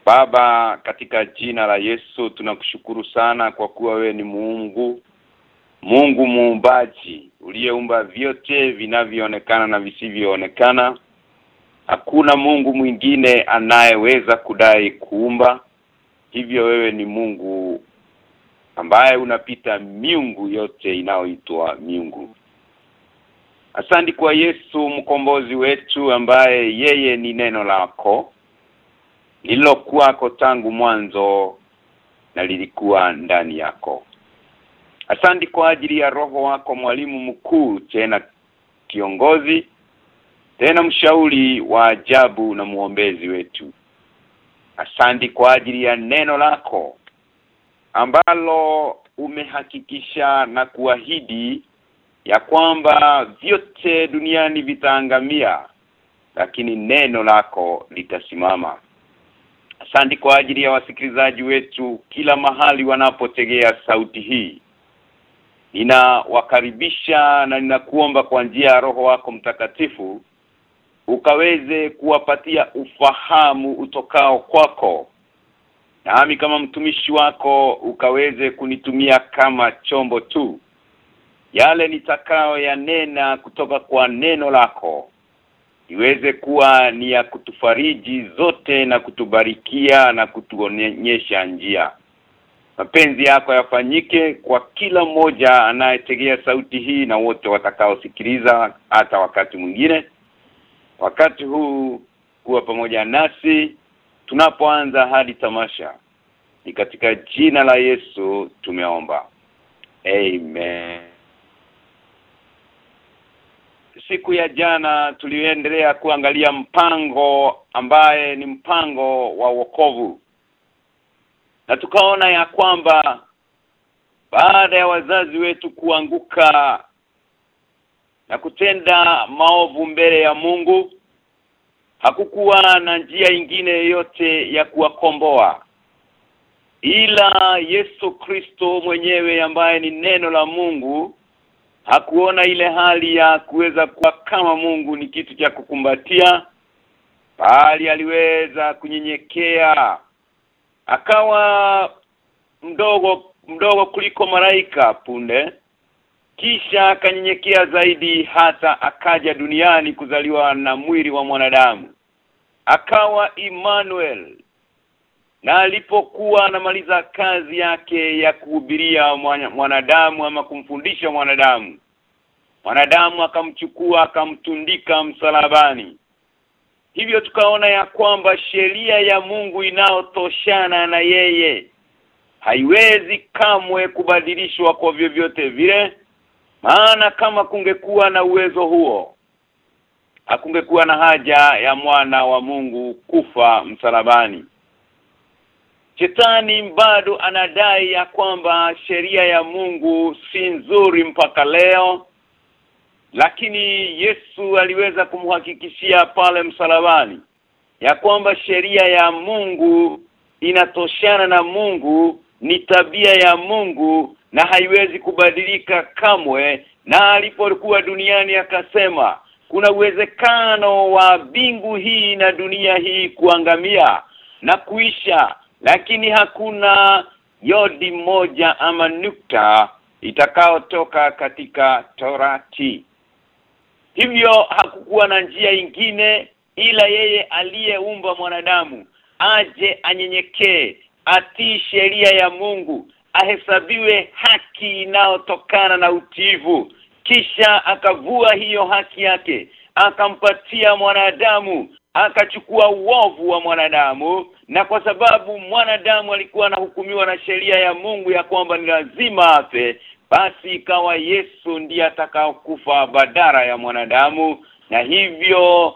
Baba, katika jina la Yesu tunakushukuru sana kwa kuwa wewe ni Mungu muumbaji uliyeumba vyote vinavyoonekana na visivyoonekana. Hakuna Mungu mwingine anayeweza kudai kuumba. Hivyo wewe ni Mungu ambaye unapita miungu yote inayoitwa miungu. Asante kwa Yesu mkombozi wetu ambaye yeye ni neno lako lililokuwako tangu mwanzo na lilikuwa ndani yako. Asante kwa ajili ya roho wako mwalimu mkuu, tena kiongozi, tena mshauri wa ajabu na muombezi wetu. Asante kwa ajili ya neno lako ambalo umehakikisha na kuahidi ya kwamba vyote duniani vitaangamia, lakini neno lako litasimama. Asante kwa ajili ya wasikilizaji wetu kila mahali wanapotegea sauti hii. Ninawakaribisha na ninakuomba kwa njia ya Roho wako Mtakatifu ukaweze kuwapatia ufahamu utokao kwako. Nami kama mtumishi wako ukaweze kunitumia kama chombo tu. Yale nitakao yanena kutoka kwa neno lako iweze kuwa ni ya kutufariji zote na kutubarikia na kutuonyesha njia. Mapenzi yako yafanyike kwa kila mmoja anayetegea sauti hii na wote watakaosikiliza hata wakati mwingine. Wakati huu kuwa pamoja nasi tunapoanza hadi tamasha. Ni katika jina la Yesu tumeomba. Amen. Siku ya jana tuliendelea kuangalia mpango ambaye ni mpango wa wokovu. Na tukaona ya kwamba baada ya wazazi wetu kuanguka na kutenda maovu mbele ya Mungu, hakukuwa na njia ingine yote ya kuwakomboa ila Yesu Kristo mwenyewe ambaye ni neno la Mungu. Hakuona ile hali ya kuweza kuwa kama Mungu ni kitu cha kukumbatia, bali aliweza kunyenyekea akawa mdogo kuliko malaika punde, kisha akanyenyekea zaidi hata akaja duniani kuzaliwa na mwili wa mwanadamu. Akawa Emmanuel, na alipokuwa anamaliza kazi yake ya kuhubiria mwanadamu ama kumfundisha mwanadamu akamchukua akamtundika msalabani. Hivyo tukaona ya kwamba sheria ya Mungu inaotoshana na yeye haiwezi kamwe kubadilishwa kwa vyovyote vile, maana kama kungekuwa na uwezo huo hakungekuwa na haja ya mwana wa Mungu kufa msalabani. Shetani bado anadai ya kwamba sheria ya Mungu si nzuri mpaka leo, lakini Yesu aliweza kumhakikishia pale msalabani ya kwamba sheria ya Mungu inatoshana na Mungu, ni tabia ya Mungu na haiwezi kubadilika kamwe. Na alipokuwa duniani akasema kuna uwezekano wa mbingu hii na dunia hii kuangamia na kuisha, lakini hakuna yodi moja ama nukta itakayotoka katika Torati. Hivyo hakukuwa na njia ingine ila yeye aliyeumba mwanadamu aje anyenyekee, atii sheria ya Mungu, ahesabiwe haki inayotokana na utiifu, kisha akavua hiyo haki yake akampatia mwanadamu, akachukua uovu wa mwanadamu. Na kwa sababu mwanadamu alikuwa anahukumiwa na sheria ya Mungu ya kwamba ni lazima afe, basi ikawa Yesu ndiye atakayokufa badala ya mwanadamu. Na hivyo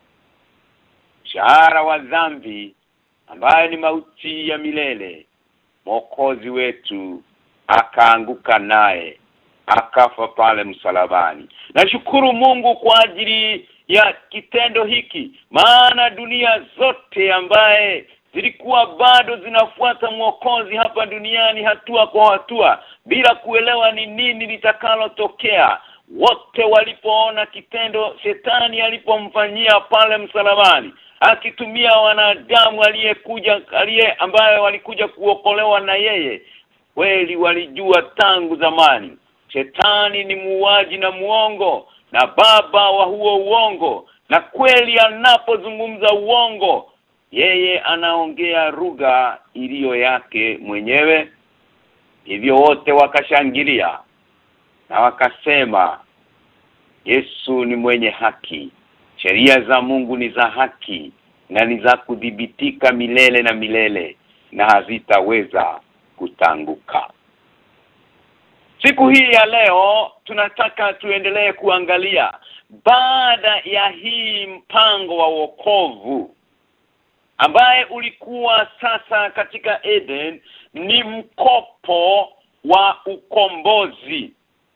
mshahara wa dhambi ambaye ni mauti ya milele, Mwokozi wetu akaanguka naye akafa pale msalabani. Nashukuru Mungu kwa ajili ya kitendo hiki, maana dunia zote ambaye zilikuwa bado zinafuata Mwokozi hapa duniani hatua kwa hatua bila kuelewa ni nini litakalotokea, wote walipoona kitendo shetani alipomfanyia pale msalabani, akitumia wanadamu ambaye walikuja kuokolewa na yeye. Kweli walijua tangu zamani Shetani ni muuaji na muongo na baba wa huo uongo, na kweli anapozungumza uongo yeye anaongea lugha iliyo yake mwenyewe. Hivyo wote wakashangilia na wakasema Yesu ni mwenye haki. Sheria za Mungu ni za haki na ni za kudhibitika milele na milele na hazitaweza kutanguka. Siku hii ya leo tunataka tuendelee kuangalia baada ya hii mpango wa wokovu ambaye ulikuwa sasa katika Eden, ni mkopo wa ukombozi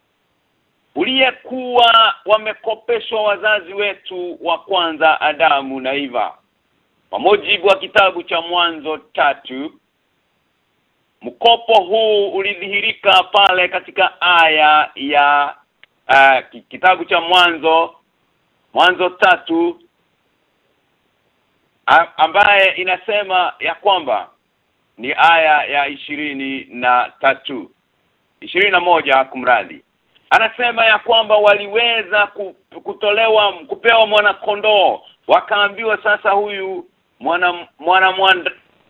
uliyekuwa wamekopeshwa wazazi wetu wa kwanza Adamu na Eva. Kwa mujibu wa kitabu cha Mwanzo 3, mkopo huu ulidhihirika pale katika aya ya kitabu cha Mwanzo 3 ambaye inasema ya kwamba ni aya ya 21 kumradhi. Anasema ya kwamba waliweza kupewa mwana kondoo, wakaambiwa sasa huyu mwana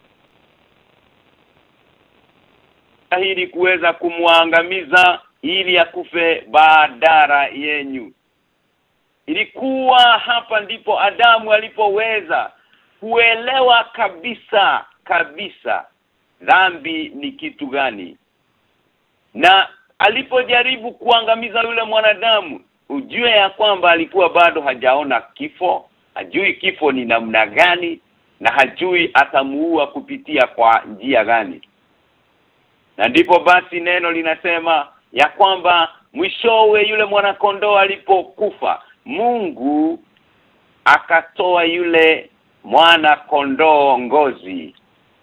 ili kuweza kumwangamiza ili akufe badala yenyu. Ilikuwa hapa ndipo Adamu alipoweza kuelewa kabisa dhambi ni kitu gani. Na alipojaribu kuangamiza yule mwanadamu, ujue ya kwamba alikuwa bado hajaona kifo, hajui kifo ni namna gani na hajui atamuua kupitia kwa njia gani. Na ndipo basi neno linasema ya kwamba mwishowe yule mwanakondoo alipokufa, Mungu akatoa yule mwana kondoo ngozi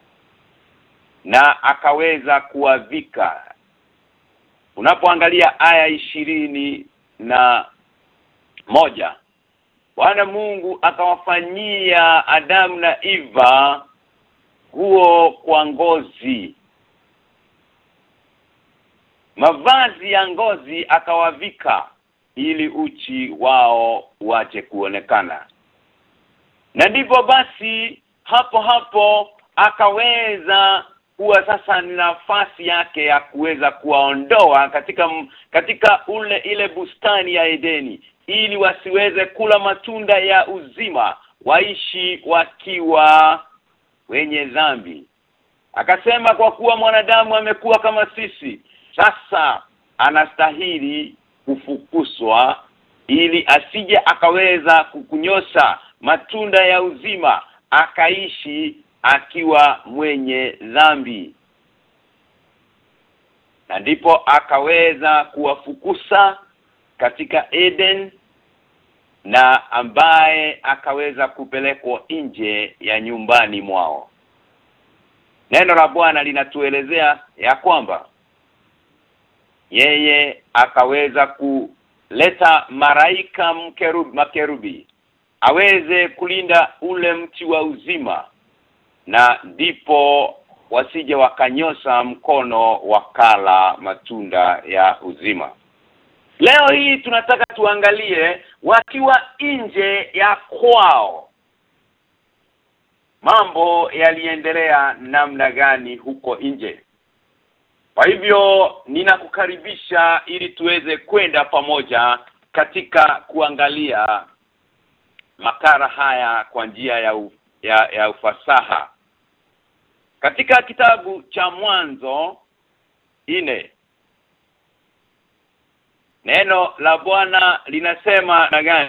na akaweza kuwavika. Unapoangalia aya 21, Bwana Mungu akawafanyia Adamu na Eva nguo kwa ngozi, mavazi ya ngozi akawavika ili uchi wao uache kuonekana. Na ndipo basi hapo akaweza kuwa sasa ni nafasi yake ya kuweza kuwaondoa katika ile bustani ya Edeni, ili wasiweze kula matunda ya uzima, waishi wakiwa wenye dhambi. Akasema kwa kuwa mwanadamu amekuwa kama sisi, sasa anastahili kufukuzwa ili asije akaweza kukunyosha matunda ya uzima akaishi akiwa mwenye dhambi. Na ndipo akaweza kuwafukuza katika Eden, na ambaye akaweza kupelekwa nje ya nyumbani mwao. Neno la Bwana linatuelezea ya kwamba yeye akaweza kuleta malaika makerubi aweze kulinda ule mti wa uzima, na ndipo wasije wakanyosha mkono wakala matunda ya uzima. Leo hii tunataka tuangalie wakiwa nje ya kwao, mambo yaliendelea namna gani huko nje. Kwa hivyo ninakukaribisha ili tuweze kwenda pamoja katika kuangalia makala haya kwa njia ya ufasaha. Katika kitabu cha Mwanzo 4, neno la Bwana linasema na gani?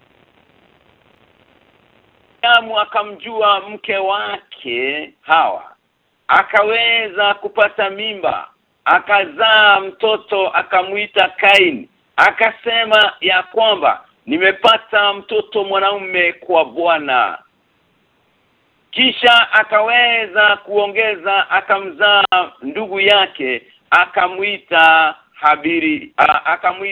Adamu akamjua mke wake Hawa, akaweza kupata mimba, akazaa mtoto, akamuita Kaini. Akasema ya kwamba nimepata mtoto mwanaume kwa Bwana. Kisha akaweza kuongeza, akamzaa ndugu yake, akamuita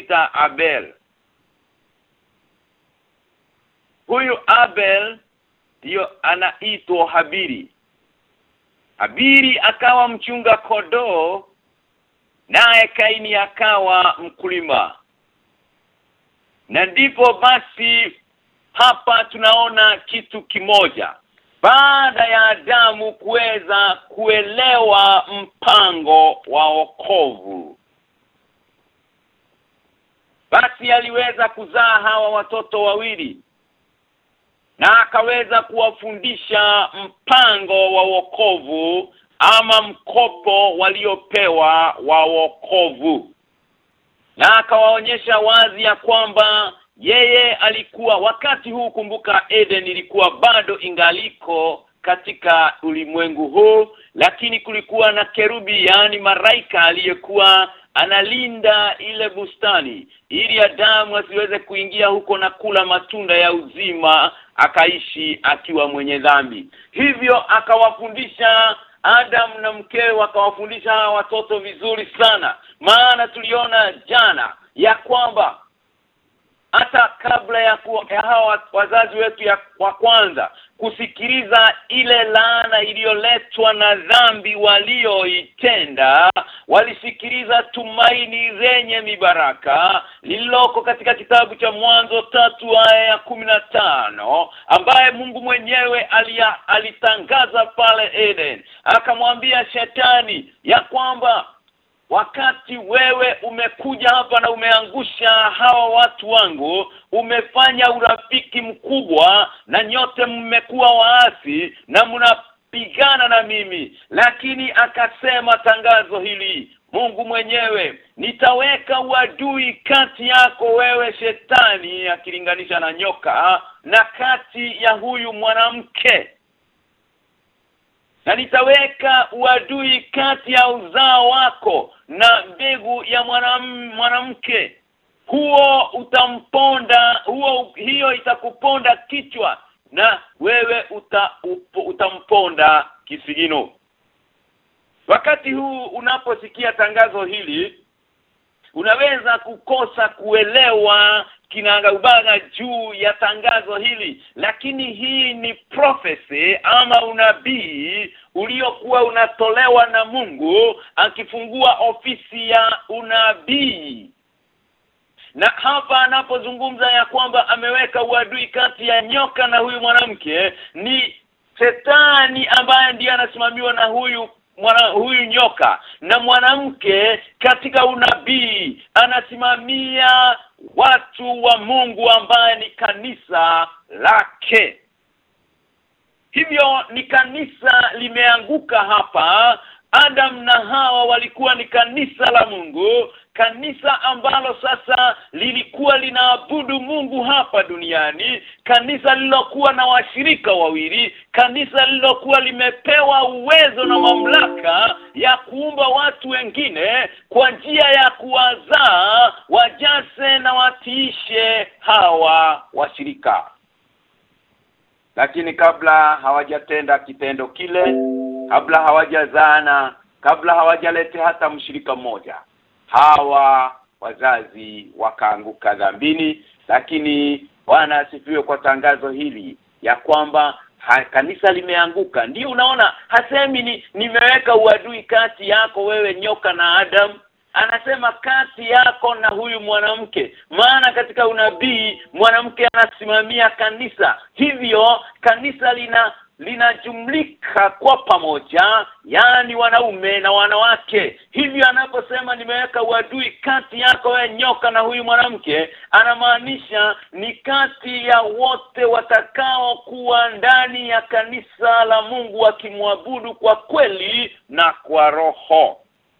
Abel. Huyu Abel ndio anaitwa Habili. Habili akawa mchunga kondoo, naye Kaini akawa mkulima. Na ndipo basi hapa tunaona kitu kimoja. Baada ya Adamu kuweza kuelewa mpango wa wokovu, basi aliweza kuzaa hawa watoto wawili na akaweza kuwafundisha mpango wa wokovu ama mkopo waliopewa wa wokovu. Na akawaonyesha wazi ya kwamba yeye alikuwa wakati huu, kumbuka Eden ilikuwa bado ingaliko katika ulimwengu huu, lakini kulikuwa na kerubi, yani malaika aliyekuwa analinda ile bustani ili Adamu asiweze kuingia huko na kula matunda ya uzima akaishi akiwa mwenye dhambi. Hivyo akawafundisha Adam na mkewe, akawafundisha hawa watoto vizuri sana. Maana tuliona jana ya kwamba hata kabla ya hawa wazazi wetu wa kwanza kusikiliza ile laana iliyoletwa na dhambi walioitenda, walisikiliza tumaini lenye mibaraka lililoko katika kitabu cha Mwanzo 3:15, ambaye Mungu mwenyewe alitangaza pale Eden. Akamwambia Shetani ya kwamba wakati wewe umekuja hapa na umeangusha hawa watu wangu, umefanya urafiki mkubwa na nyote mmekuwa waasi na mnapigana na mimi. Lakini akasema tangazo hili Mungu mwenyewe, nitaweka uadui kati yako wewe Shetani, akilinganisha na nyoka, na kati ya huyu mwanamke. Na nitaweka uadui kati ya uzao wako na mbegu ya mwanamke. Hiyo itakuponda kichwa na wewe utamponda kisigino. Wakati huu unaposikia tangazo hili, unaweza kukosa kuelewa kinagaubaga juu ya tangazo hili, lakini hii ni prophecy ama unabii uliokuwa unatolewa na Mungu akifungua ofisi ya unabii. Na hapa anapozungumza ya kwamba ameweka uadui kati ya nyoka na huyu mwanamke, ni Shetani ambaye ndiye anasimamiwa na huyu nyoka, na mwanamke katika unabii anasimamia watu wa Mungu ambaye ni kanisa lake. Hivyo ni kanisa limeanguka hapa. Adam na Hawa walikuwa ni kanisa la Mungu, kanisa ambalo sasa lilikuwa linaabudu Mungu hapa duniani, kanisa lilokuwa na washirika wawili, kanisa lilokuwa limepewa uwezo na mamlaka ya kuumba watu wengine kwa njia ya kuwazaa wajase na watiishe hawa washirika. Lakini kabla hawajatenda kitendo kile, kabla hawajazana, kabla hawajalete hata mshirika mmoja, hawa wazazi wakaanguka dhambini. Lakini Bwana asifiwe kwa tangazo hili ya kwamba kanisa limeanguka. Ndio unaona hasemi nimeweka uadui kati yako wewe nyoka na Adam, anasema kati yako na huyu mwanamke. Maana katika unabii mwanamke anasimamia kanisa, hivyo kanisa linajumlika kwa pamoja, yani wanaume na wanawake. Hivyo anaposema nimeweka uadui kati yako wewe nyoka na huyu mwanamke, anamaanisha ni kati ya wote watakao kuwa ndani ya kanisa la Mungu wakimwabudu kwa kweli na kwa roho.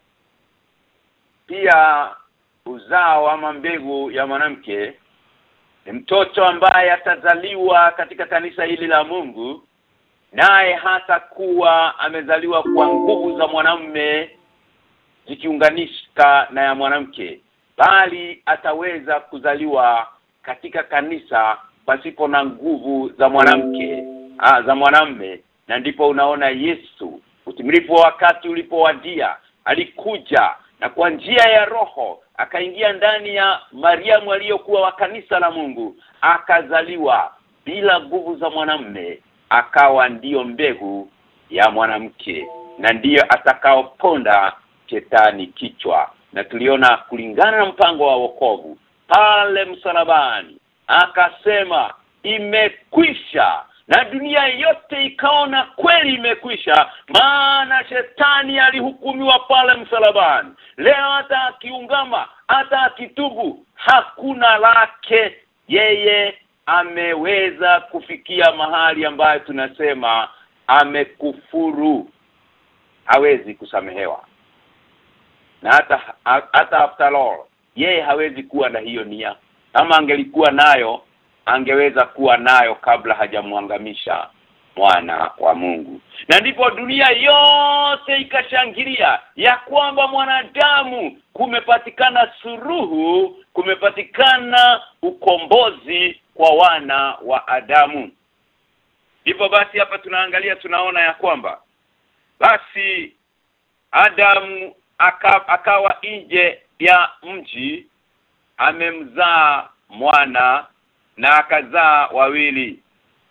Pia uzao ama mbegu ya mwanamke ni mtoto ambaye atazaliwa katika kanisa hili la Mungu, naye hata kuwa amezaliwa kwa nguvu za mwanamume zikiunganishika na ya mwanamke, bali ataweza kuzaliwa katika kanisa pasipo na nguvu za mwanamke za mwanamume. Na ndipo unaona Yesu utimilifu wa wakati ulipowadia alikuja na kwa njia ya roho akaingia ndani ya Mariamu aliyokuwa wa kanisa la Mungu, akazaliwa bila nguvu za mwanamume, akawa ndiyo mbegu ya mwanamke na ndiyo atakaoponda shetani kichwa. Na tuliona kulingana na mpango wa wokovu pale msalabani akasema imekwisha, na dunia yote ikaona kweli imekwisha, maana shetani alihukumiwa pale msalabani. Leo hata akiungama, hata akitubu, hakuna lake. Yeye ameweza kufikia mahali ambayo tunasema amekufuru, hawezi kusamehewa. Na hata after all yeye hawezi kuwa na hiyo nia. Kama angelikuwa nayo, angeweza kuwa nayo kabla hajamwangamisha mwana wa Mungu. Na ndipo dunia yote ikashangilia ya kwamba mwanadamu kumepatikana suluhu, kumepatikana ukombozi kwa wana wa Adamu. Ndipo basi hapa tunaangalia, tunaona ya kwamba basi Adamu akawa nje ya mji, amemzaa mwana na akazaa wawili.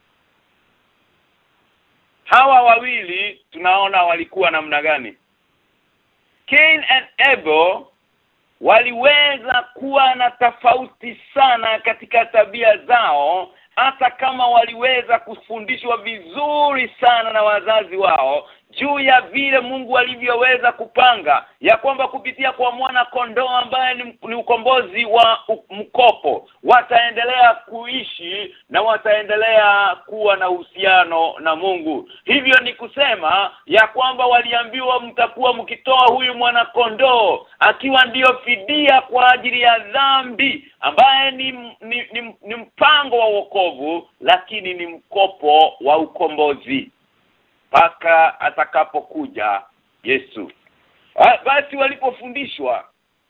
Hawa wawili tunaona walikuwa namna gani? Cain and Abel waliweza kuwa na tofauti sana katika tabia zao, hata kama waliweza kufundishwa vizuri sana na wazazi wao juu ya vile Mungu alivyoweza kupanga ya kwamba kupitia kwa mwana kondoo ambaye ni ukombozi wa mkopo wataendelea kuishi na wataendelea kuwa na uhusiano na Mungu. Hivyo ni kusema ya kwamba waliambiwa mtakuwa mkitoa huyu mwana kondoo akiwa ndiyo fidia kwa ajili ya dhambi, ambaye ni mpango wa wokovu, lakini ni mkopo wa ukombozi paka atakapokuja Yesu. Basi walipofundishwa,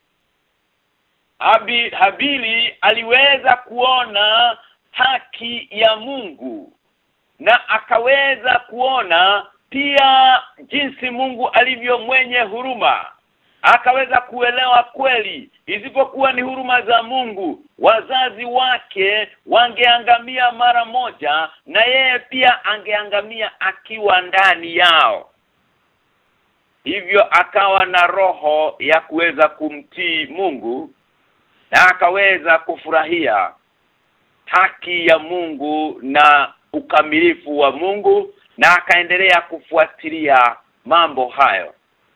Habili aliweza kuona haki ya Mungu na akaweza kuona pia jinsi Mungu alivyo mwenye huruma. Akaweza kuelewa kweli isipokuwa ni huruma za Mungu, wazazi wake wangeangamia mara moja, na yeye pia angeangamia akiwa ndani yao. Hivyo akawa na roho ya kuweza kumtii Mungu na akaweza kufurahia haki ya Mungu na ukamilifu wa Mungu, na akaendelea kufuatilia mambo hayo.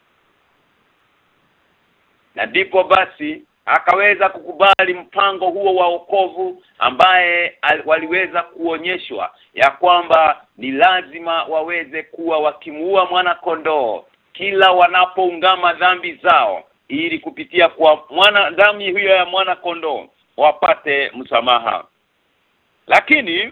Na ndipo basi akaweza kukubali mpango huo wa wokovu ambaye waliweza kuonyeshwa ya kwamba ni lazima waweze kuwa wakimuua mwana kondoo kila wanapoungama dhambi zao, ili kupitia kwa damu hiyo ya mwana kondoo wapate msamaha. Lakini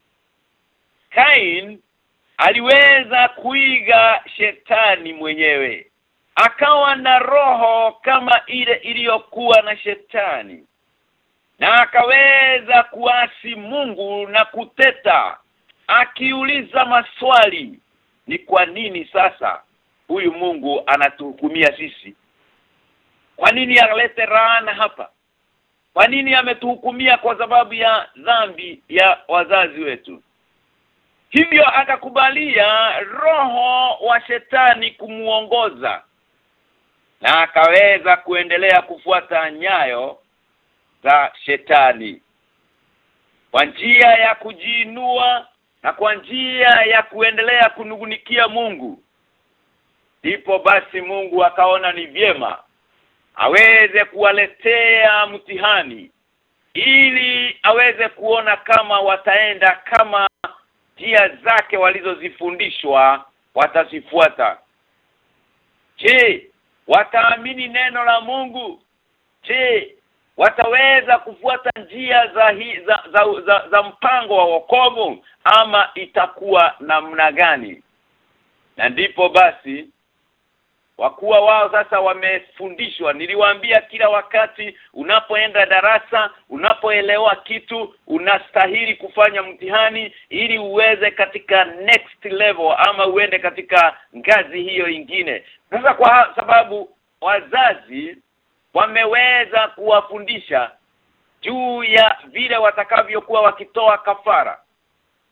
Cain aliweza kuiga shetani mwenyewe, akawa na roho kama ile iliyokuwa na shetani, na akaweza kuasi Mungu na kuteta, akiuliza maswali. Ni kwa nini sasa huyu Mungu anatuhukumia sisi? Kwa nini alete laana hapa? Kwa nini ametuhukumia kwa sababu ya dhambi ya wazazi wetu? Hivyo akakubalia roho wa shetani kumuongoza, na akaweza kuendelea kufuata nyayo za shetani kwa njia ya kujiinua na kwa njia ya kuendelea kunungunikia Mungu. Ndipo basi Mungu akaona ni vyema aweze kuwaletea mtihani ili aweze kuona kama wataenda kama njia zake walizozifundishwa watazifuata. Je, wataamini neno la Mungu? Je, wataweza kufuata njia za mpango wa wokovu, ama itakuwa namna gani? Na ndipo basi wakuwa wao sasa wamefundishwa. Niliwaambia kila wakati unapoenda darasa, unapoelewa kitu, unastahili kufanya mtihani ili uweze katika next level ama uende katika ngazi hiyo ingine. Sasa kwa sababu wazazi wameweza kuwafundisha juu ya vile watakavyokuwa wakitoa kafara,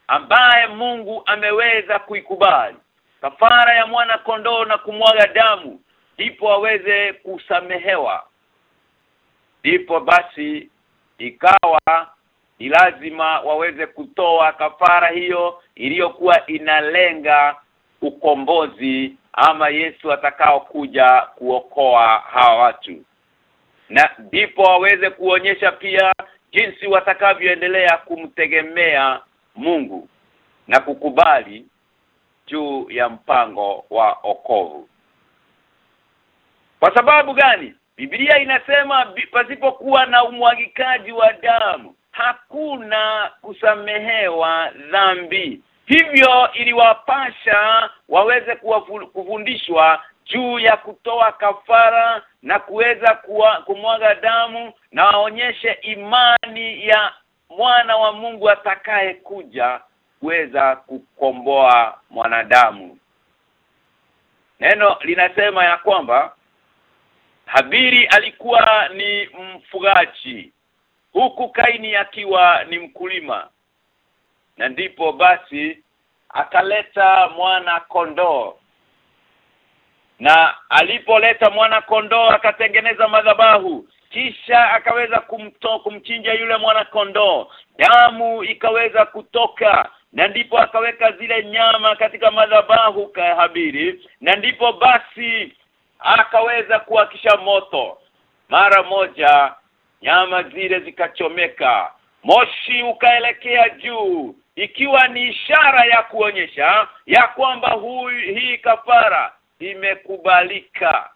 ambaye Mungu ameweza kuikubali, kafara ya mwana kondoo na kumwaga damu, ndipo aweze kusamehewa. Ndipo basi ikawa ni lazima waweze kutoa kafara hiyo iliyokuwa inalenga ukombozi ama Yesu atakao kuja kuokoa hawa watu. Na ndipo waweze kuonyesha pia jinsi watakavyoendelea kumtegemea Mungu na kukubali juu ya mpango wa wokovu. Kwa sababu gani? Biblia inasema pasipokuwa na umwagikaji wa damu hakuna kusamehewa dhambi. Hivyo iliwapasha waweze kufundishwa juu ya kutoa kafara na kuweza kumwaga damu na waonyeshe imani ya mwana wa Mungu atakaye kuja kuweza kukomboa mwanadamu. Neno linasema ya kwamba Habili alikuwa ni mfugaji, huku Kaini akiwa ni mkulima. Na ndipo basi akaleta mwana kondoo. Na alipoleta mwana kondoo akatengeneza madhabahu, kisha akaweza kumchinja yule mwana kondoo. Damu ikaweza kutoka, na ndipo akaweka zile nyama katika madhabahu ya Habili, na ndipo basi akaweza kuwakisha moto. Mara moja nyama zile zikachomeka, moshi ukaelekea juu, ikiwa ni ishara ya kuonyesha ya kwamba hii kafara imekubalika.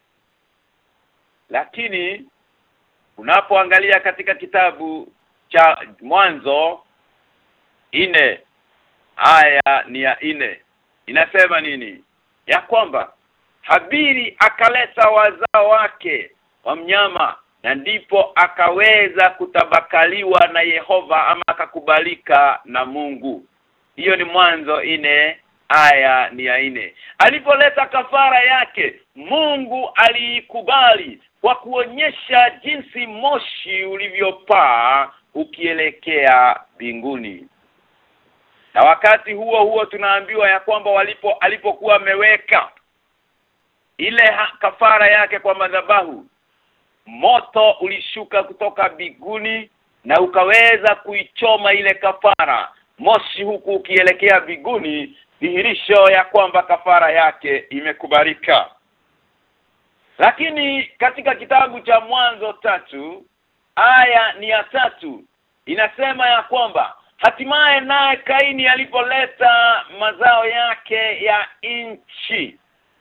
Lakini unapoangalia katika kitabu cha Mwanzo 4 aya ni ya 4, inasema nini? Ya kwamba Habili akaleta wazao wake wa mnyama, na ndipo akaweza kutabakaliwa na Yehova ama akakubalika na Mungu. Hiyo ni Mwanzo 4 aya ni ya 4. Alipoleta kafara yake, Mungu aliikubali kwa kuonyesha jinsi moshi ulivyopaa ukielekea mbinguni. Na wakati huo tunaambiwa ya kwamba alipokuwa ameweka ile kafara yake kwa madhabahu, moto ulishuka kutoka mbinguni na ukaweza kuichoma ile kafara, moshi huku ukielekea mbinguni, dhihirisho ya kwamba kafara yake imekubalika. Lakini katika kitabu cha Mwanzo 3 aya ni ya 3 inasema ya kwamba hatimaye naye Kaini alipoleta mazao yake ya nchi,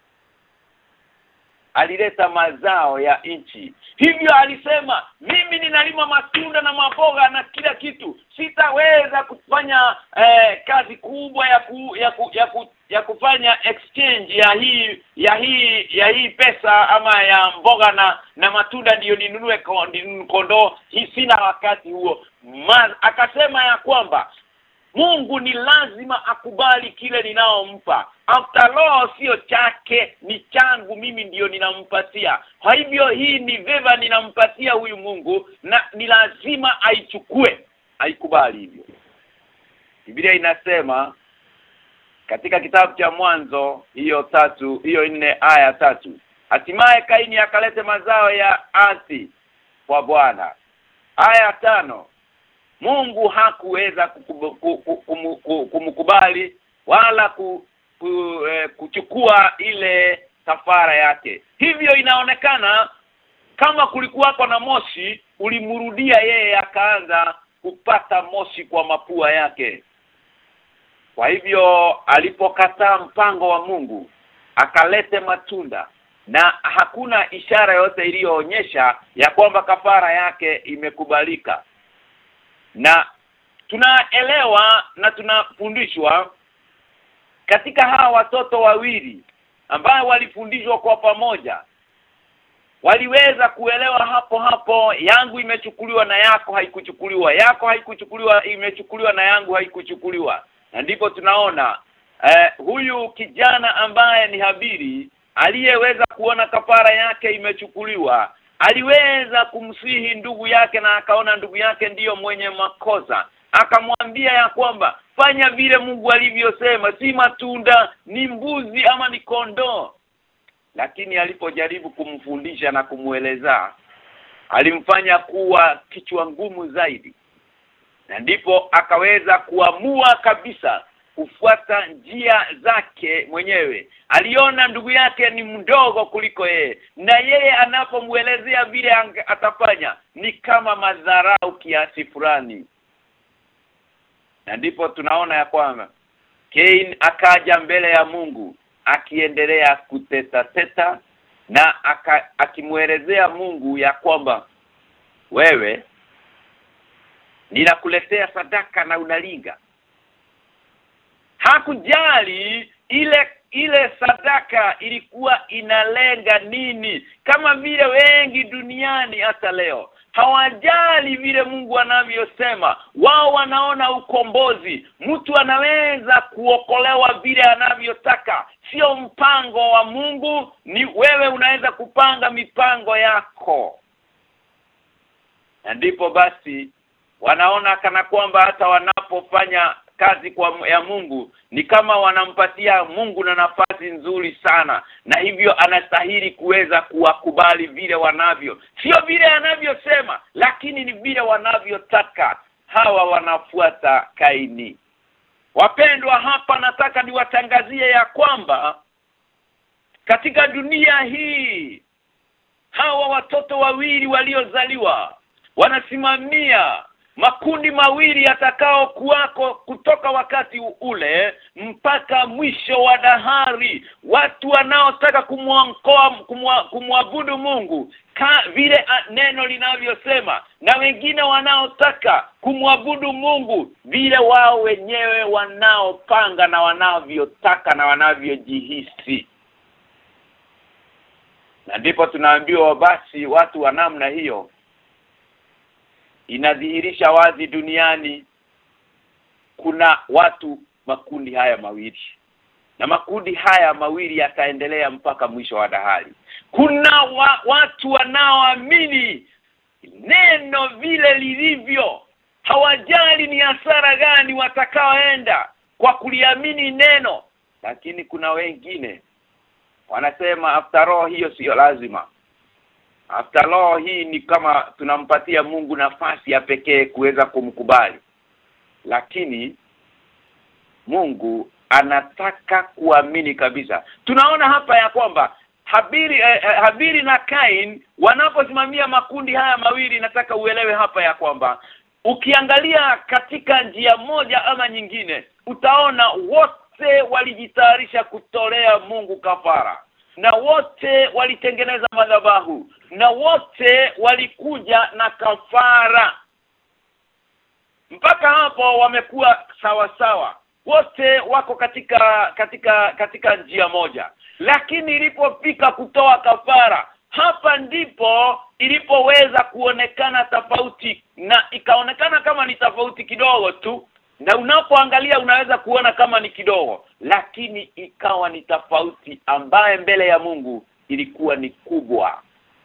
alileta mazao ya nchi. Hivyo alisema, mimi ninalima matunda na maboga na kila kitu, sitaweza kufanya kazi kubwa ya kufanya exchange ya hii pesa ama ya mboga na matunda ndio ninunue kondoo. Hii sina wakati huo. Akasema ya kwamba Mungu ni lazima akubali kile ninaompa. After all sio chake, ni changu, mimi ndio ninampatia. Kwa hivyo hii ni vema ninampatia huyu Mungu, na ni lazima aichukue, aikubali hivyo. Biblia inasema katika kitabu cha Mwanzo hiyo 4 aya 3, hatimaye Kaini akaleta mazao ya ardhi kwa Bwana. Aya 5, Mungu hakuweza kumkubali wala kuchukua ile kafara yake. Hivyo inaonekana kama kulikuwa na moshi ulimrudia yeye, akaanza kupata moshi kwa mapua yake. Kwa hivyo alipokataa mpango wa Mungu, akalete matunda, na hakuna ishara yote iliyoonyesha ya kwamba kafara yake imekubalika. Na tunaelewa na tunafundishwa katika hawa watoto wawili ambao walifundishwa kwa pamoja, waliweza kuelewa hapo yangu imechukuliwa na yako haikuchukuliwa, yako haikuchukuliwa imechukuliwa na yangu haikuchukuliwa. Na ndipo tunaona huyu kijana ambaye ni Habili aliyeweza kuona kafara yake imechukuliwa, aliweza kumsihi ndugu yake, na akaona ndugu yake ndiyo mwenye makosa, akamwambia ya kwamba fanya vile Mungu alivyosema, si matunda, ni mbuzi ama ni kondoo. Lakini alipojaribu kumfundisha na kumueleza, alimfanya kuwa kichwa ngumu zaidi. Na ndipo akaweza kuamua kabisa kufuata njia zake mwenyewe. Aliona ndugu yake ni mdogo kuliko yeye, na yeye anapomuelezea vile atafanya ni kama madharau kiasi fulani. Na ndipo tunaona ya kwamba Cain akaja mbele ya Mungu akiendelea kuteta na akimuelezea Mungu ya kwamba wewe ninakuletea sadaka na unalinga. Hakujali ile sadaka ilikuwa inalenga nini, kama vile wengi duniani hata leo hawajali vile Mungu anavyosema. Wao wanaona ukombozi, mtu anaweza kuokolewa vile anavyotaka, sio mpango wa Mungu, ni wewe unaweza kupanga mipango yako. Na ndipo basi wanaona kana kwamba hata wanapofanya kazi ya Mungu ni kama wanampatia Mungu na nafasi nzuri sana, na hivyo anastahili kuweza kuwakubali vile wanavyo, sio vile anavyosema, lakini ni vile wanavyotaka. Hawa wanafuata Kaini. Wapendwa, hapa nataka niwatangazie ya kwamba katika dunia hii hawa watoto wawili waliozaliwa wanasimamia makundi mawili yatakao kuwako kutoka wakati ule mpaka mwisho wa dahari. Watu wanaotaka kumwabudu Mungu vile neno linavyosema, na wengine wanaotaka kumwabudu Mungu vile wao wenyewe wanaopanga na wanavyotaka na wanavyojihisi. Na ndipo tunaambiwa basi watu wa namna hiyo inadhihirisha wazi duniani kuna watu makundi haya mawili, na makundi haya mawili yataendelea mpaka mwisho wa dahari. Kuna watu wanaoamini neno vile lilivyo, hawajali ni hasara gani watakaoenda kwa kuliamini neno. Lakini kuna wengine wanasema after all hiyo sio lazima. After all hii ni kama tunampatia Mungu nafasi ya pekee kuweza kumkubali. Lakini Mungu anataka kuamini kabisa. Tunaona hapa ya kwamba Habili na Kain wanaposimamia makundi haya mawili, nataka uelewe hapa ya kwamba ukiangalia katika njia moja ama nyingine utaona wote walijitayarisha kutolea Mungu kafara, na wote walitengeneza madhabahu, na wote walikuja na kafara. Mpaka hapo wamekuwa sawa sawa, wote wako katika njia moja. Lakini ilipofika kutoa kafara, hapa ndipo ilipoweza kuonekana tofauti, na ikaonekana kama ni tofauti kidogo tu, na unapoangalia unaweza kuona kama ni kidogo, lakini ikawa ni tofauti ambaye mbele ya Mungu ilikuwa ni kubwa.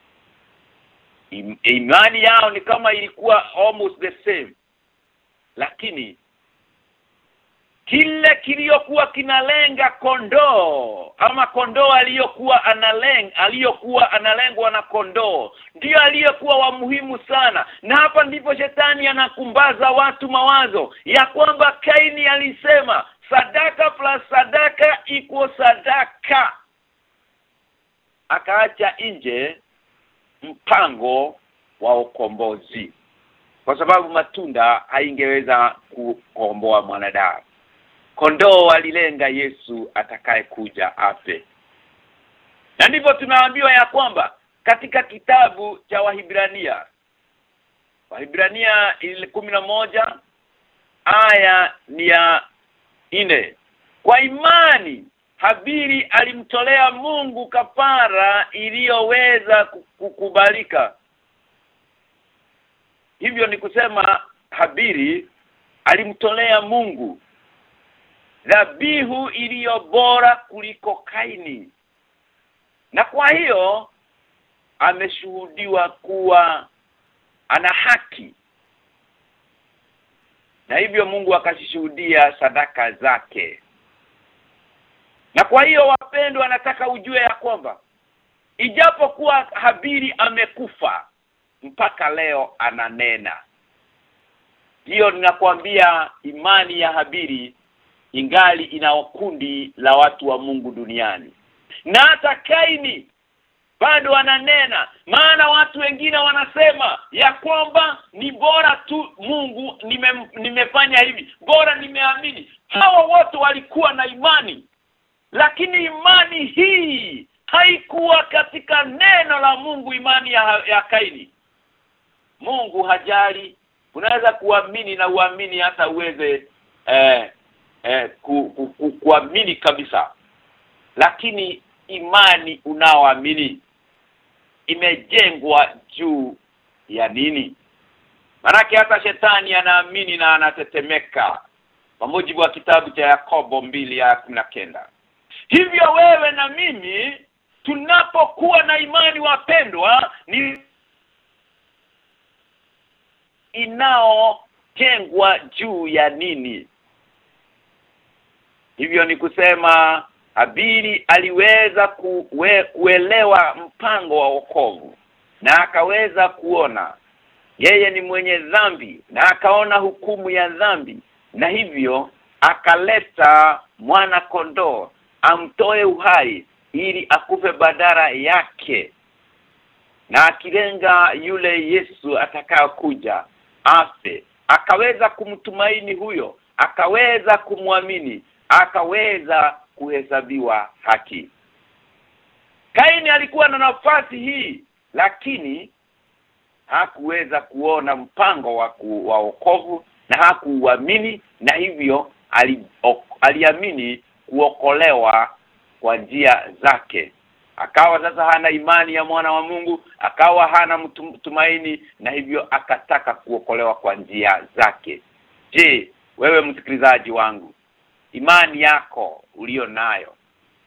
Imani yao ni kama ilikuwa almost the same, lakini kile kiliokuwa kinalenga kondoo, ama kondoo aliyokuwa analengwa na kondoo, ndio aliyokuwa wa muhimu sana. Na hapa ndipo shetani anakumbaza watu mawazo ya kwamba Kaini alisema sadaka plus sadaka equals sadaka, akaacha nje mpango wa ukombozi, kwa sababu matunda haingeweza kukomboa mwanadamu. Kondoo alilenga Yesu atakaye kuja afe. Na ndipo tunaambiwa ya kwamba katika kitabu cha Wahibrania 11 aya ni ya 4, kwa imani Habili alimtolea Mungu kafara iliyoweza kukubalika. Hivyo ni kusema Habili alimtolea Mungu dhabihu iliyo bora kuliko Kaini, na kwa hiyo ameshuhudiwa kuwa ana haki. na hivyo Mungu akashuhudia sadaka zake. Na kwa hiyo wapendwa, nataka ujue ya kwamba ijapokuwa Habili amekufa, mpaka leo ananena. Hiyo ninakwambia, imani ya Habili ingali ina kundi la watu wa Mungu duniani. Na hata Kaini bado ananena, maana watu wengine wanasema ya kwamba ni bora tu Mungu nimefanya hivi, bora nimeamini. Hawa wote walikuwa na imani, lakini imani hii haikuwa katika neno la Mungu. Imani ya Kaini, Mungu hajali. Unaweza kuamini na uamini hata uweze kuamini kabisa, lakini imani unaoamini imejengwa juu ya nini? Maana hata shetani anaamini na anatetemeka, kwa mujibu wa kitabu cha Yakobo 2:19. Hivyo wewe na mimi tunapokuwa na imani, wapendwa, ni inaojengwa juu ya nini? Hivyo ni kusema Habili aliweza kuelewa mpango wa wokovu, na akaweza kuona yeye ni mwenye dhambi, na akaona hukumu ya dhambi, na hivyo akaleta mwana kondoo amtoe uhai ili akufe badala yake, na akilenga yule Yesu atakayokuja afe. Akaweza kumtumaini huyo, akaweza kumwamini, akaweza kuhesabiwa haki. Kaini alikuwa na nafasi hii, lakini hakuweza kuona mpango wa wokovu na hakuuamini, na hivyo aliamini kuokolewa kwa njia zake. Akawa sasa hana imani ya mwana wa Mungu, akawa hana tumaini, na hivyo akataka kuokolewa kwa njia zake. Je, wewe msikilizaji wangu, imani yako ulio nayo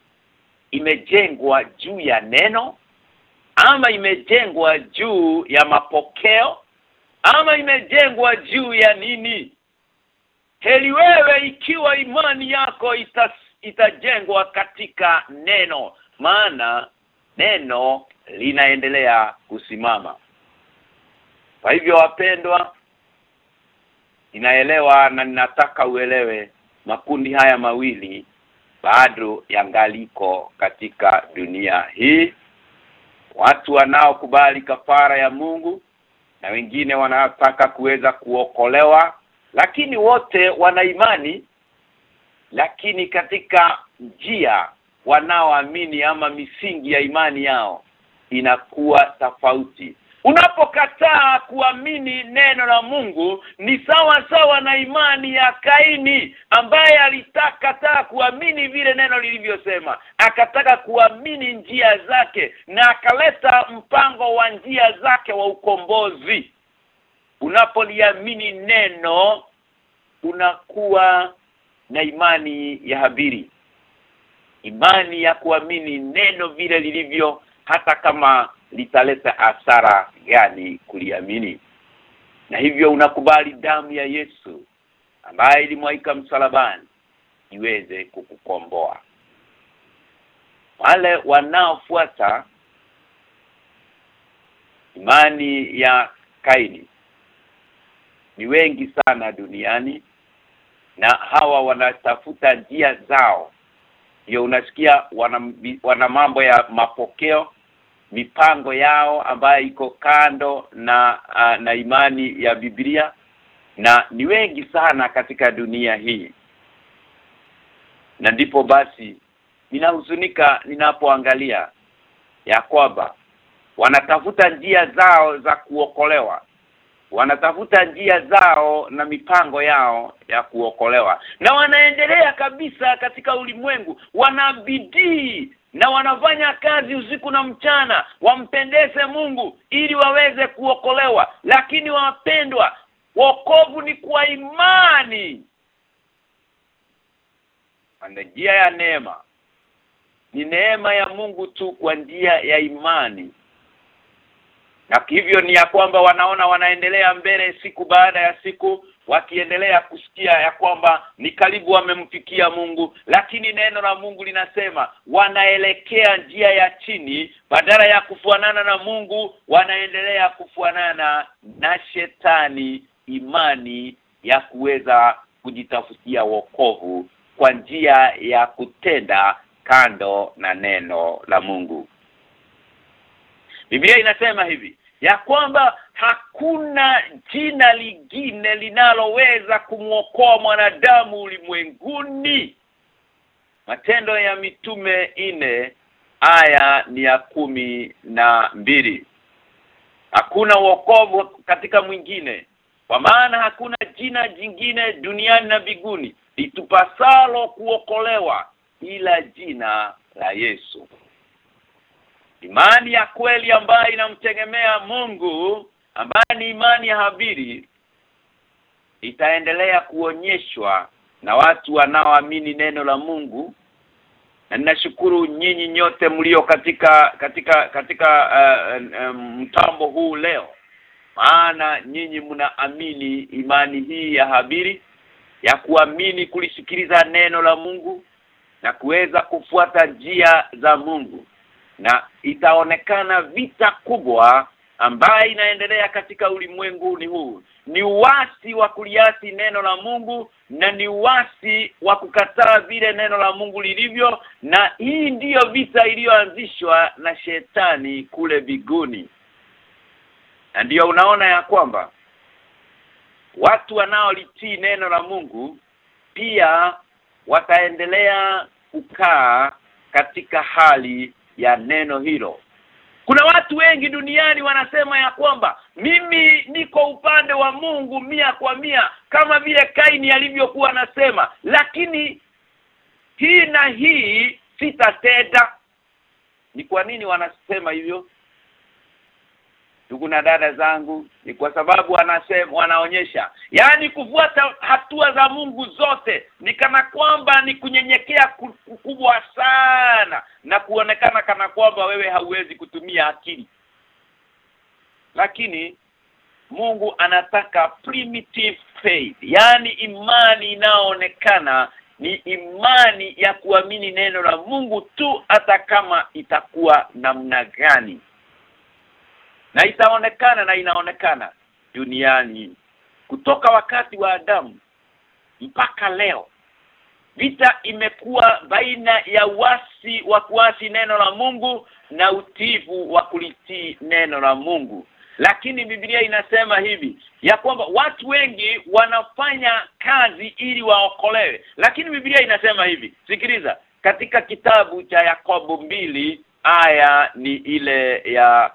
imejengwa juu ya neno, ama imejengwa juu ya mapokeo, ama imejengwa juu ya nini? Heri wewe ikiwa imani yako itajengwa katika neno, maana neno linaendelea kusimama. Kwa hivyo wapendwa, ninaelewa na ninataka uelewe makundi haya mawili bado yangaliko katika dunia hii. Watu wanaokubali kafara ya Mungu na wengine wanataka kuweza kuokolewa, lakini wote wana imani, lakini katika njia wanaoamini ama misingi ya imani yao inakuwa tofauti. Unapokataa kuamini neno la Mungu ni sawa sawa na imani ya Kaini, ambaye alitaka kuamini vile neno lilivyosema, akataka kuamini njia zake, na akaleta mpango wa njia zake wa ukombozi. Unapoliamini neno unakuwa na imani ya Habili, imani ya kuamini neno vile lilivyo, hata kama litaleta hasara gani kuliamini. Na hivyo unakubali damu ya Yesu ambaye ilimwagika msalabani iweze kukukomboa. Wale wanaofuata imani ya Kaini ni wengi sana duniani, na hawa wanatafuta njia zao. Hiyo unasikia wana mambo ya mapokeo, mipango yao ambayo iko kando na imani ya Biblia, na ni wengi sana katika dunia hii. Na ndipo basi ninahuzunika ninapoangalia ya kwamba wanatafuta njia zao za kuokolewa, wanatafuta njia zao na mipango yao ya kuokolewa, na wanaendelea kabisa katika ulimwengu, wanabidii na wanafanya kazi usiku na mchana wampendeze Mungu ili waweze kuokolewa. Lakini wapendwa, wokovu ni kwa imani, na njia ya neema ni neema ya Mungu tu kwa njia ya imani. Na hivyo ni ya kwamba wanaona wanaendelea mbele siku baada ya siku, wakiendelea kusikia ya kwamba ni karibu wamemfikia Mungu, lakini neno la Mungu linasema wanaelekea njia ya chini. Badala ya kufuanana na Mungu, wanaendelea kufuanana na shetani, imani ya kuweza kujitafutia wokovu kwa njia ya kutenda kando na neno la Mungu. Biblia inasema hivi ya kwamba hakuna jina lingine linaloweza kumuokoa mwanadamu ulimwenguni. Matendo ya Mitume 4 aya ni ya 12. Hakuna wokovu katika mwingine, kwa maana hakuna jina jingine duniani na mbinguni litupasalo kuokolewa ila jina la Yesu. Imani ya kweli ambayo inamtegemea Mungu, ambayo ni imani ya Habili, itaendelea kuonyeshwa na watu wanaoamini neno la Mungu. Na ninashukuru nyinyi nyote mlio katika mtambo huu leo, maana nyinyi mnaamini imani hii ya Habili ya kuamini kulisikiliza neno la Mungu na kuweza kufuata njia za Mungu. Na itaonekana vita kubwa ambayo inaendelea katika ulimwengu huu. Ni uasi wa kuliasi neno la Mungu, na ni uasi wa kukataa vile neno la Mungu lilivyo, na hii ndiyo vita iliyoanzishwa na shetani kule mbinguni. Na ndiyo unaona ya kwamba watu wanaolitii neno la Mungu pia wataendelea kukaa katika hali ya neno hilo. Kuna watu wengi duniani wanasema ya kwamba mimi niko upande wa Mungu 100%, kama vile Kaini alivyokuwa anasema, lakini hii na hii sitatenda. Ni kwa nini wanasema hivyo? Ndugu na dada zangu, ni kwa sababu wanaonyesha, yani kufuata hatua za Mungu zote ni kana kwamba ni kunyenyekea kubwa sana, na kuonekana kana kwamba wewe hauwezi kutumia akili. Lakini Mungu anataka primitive faith, yani imani inaonekana ni imani ya kuamini neno la Mungu tu, hata kama itakuwa namna gani. Na itaonekana na inaonekana duniani kutoka wakati wa Adamu mpaka leo. Vita imekuwa baina ya uasi wa kuasi neno la Mungu na utiifu wa kulitii neno la Mungu. Lakini Biblia inasema hivi ya kwamba watu wengi wanafanya kazi ili waokolewe. Lakini Biblia inasema hivi, sikiliza, katika kitabu cha Yakobo 2 aya ni ile ya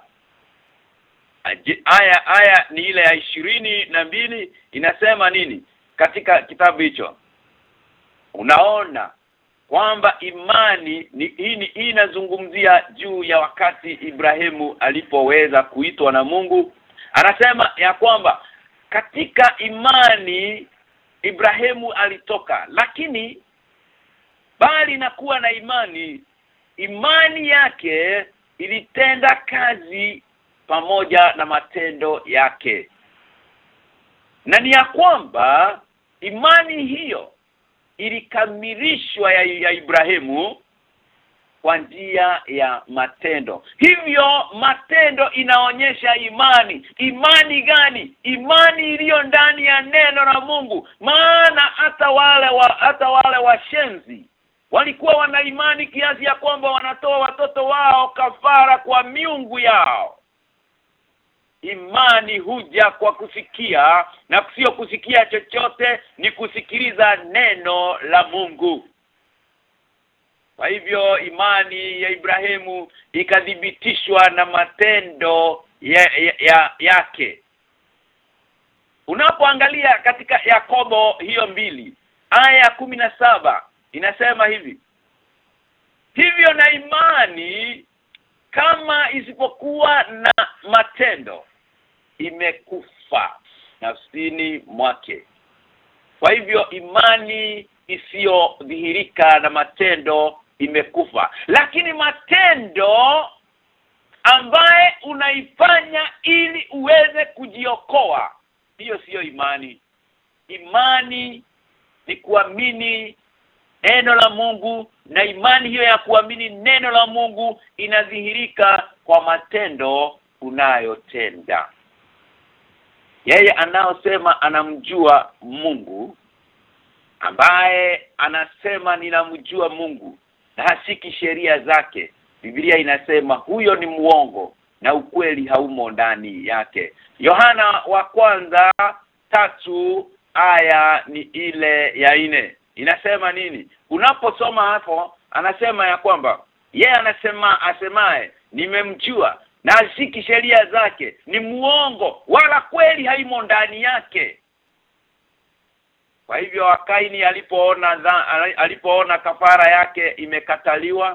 aya ni ile ya 22, inasema nini katika kitabu hicho? Unaona kwamba imani hii inazungumzia juu ya wakati Ibrahimu alipoweza kuitwa na Mungu. Anasema ya kwamba katika imani Ibrahimu alitoka, lakini bali na kuwa na imani yake ilitenda kazi pamoja na matendo yake. Na ni ya kwamba imani hiyo ilikamilishwa ya Ibrahimu kwa njia ya matendo. Hivyo matendo inaonyesha imani. Imani gani? Imani iliyo ndani ya neno la Mungu. Maana hata wale washenzi walikuwa wana imani kiasi ya kwamba wanatoa watoto wao kafara kwa miungu yao. Imani huja kwa kusikia, na sio kusikia chochote, ni kusikiliza neno la Mungu. Kwa hivyo imani ya Ibrahimu ikadhibitishwa na matendo yake. Unapoangalia katika Yakobo hiyo 2 aya 17 inasema hivi: hivyo na imani kama isipokuwa na matendo imekufa nafsini mwake. Kwa hivyo imani isiyodhihirika na matendo imekufa. Lakini matendo ambaye unaifanya ili uweze kujiokoa. Hiyo sio imani. Imani ni kuamini neno la Mungu, na imani hiyo ya kuamini neno la Mungu inadhihirika kwa matendo unayotenda. Yeye anaosema anamjua Mungu, ambaye anasema ninamjua Mungu na hasiki sheria zake, Biblia inasema huyo ni muongo na ukweli haumo ndani yake. Yohana wa kwanza 3 aya ni ile ya 4. Inasema nini? Unaposoma hapo anasema ya kwamba yeye asemaye nimemjua na hasiki sheria zake ni muongo wala kweli haimo ndani yake. Kwa hivyo Kaini alipoona kafara yake imekataliwa,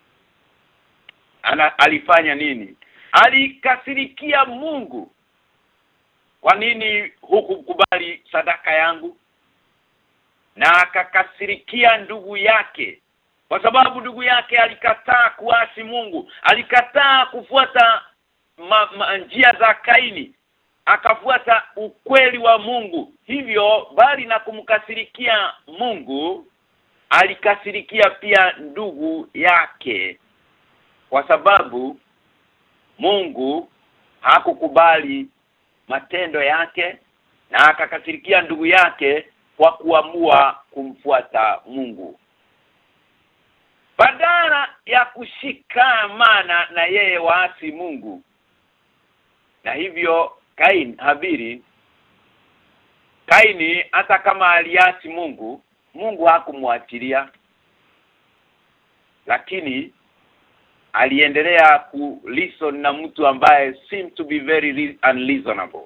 alifanya nini? Alikasirikia Mungu. Kwa nini hukukubali sadaka yangu? Na akakasirikia ndugu yake, kwa sababu ndugu yake alikataa kuasi Mungu, alikataa kufuata njia za Kaini, akafuata ukweli wa Mungu. Hivyo bali na kumkasirikia Mungu, alikasirikia pia ndugu yake, kwa sababu Mungu hakukubali matendo yake, na akakasirikia ndugu yake kwa kuamua kumfuata Mungu. Badala ya kushikamana na yeye waasi Mungu. Na hivyo Kaini hata kama aliasi Mungu, Mungu hakumwachilia, lakini aliendelea kulisten na mtu ambaye seemed to be very unreasonable.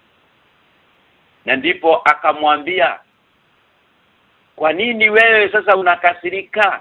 Na ndipo akamwambia, kwa nini wewe sasa unakasirika?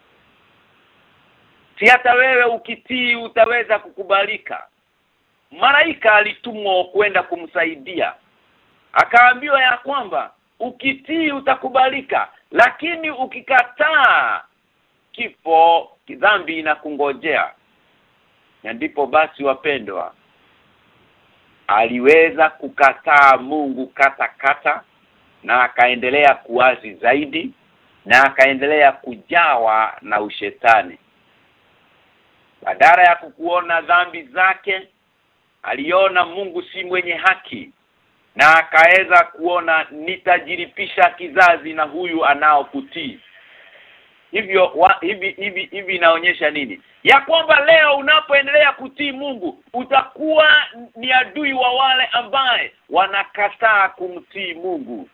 Si hata wewe ukitii utaweza kukubalika. Malaika alitumwa kwenda kumsaidia. Akaambiwa ya kwamba ukitii utakubalika, lakini ukikataa kifo, dhambi inakungojea. Na ndipo basi wapendwa, aliweza kukataa Mungu kata na akaendelea kuasi zaidi, na akaendelea kujawa na ushetani. Badala ya kukuona dhambi zake, aliona Mungu si mwenye haki, na akaweza kuona nitajiripisha kizazi na huyu anaokutii. Hivi inaonyesha nini? Ya kwamba leo unapoendelea kutii Mungu, utakuwa ni adui wa wale ambaye wanakataa kumtii Mungu.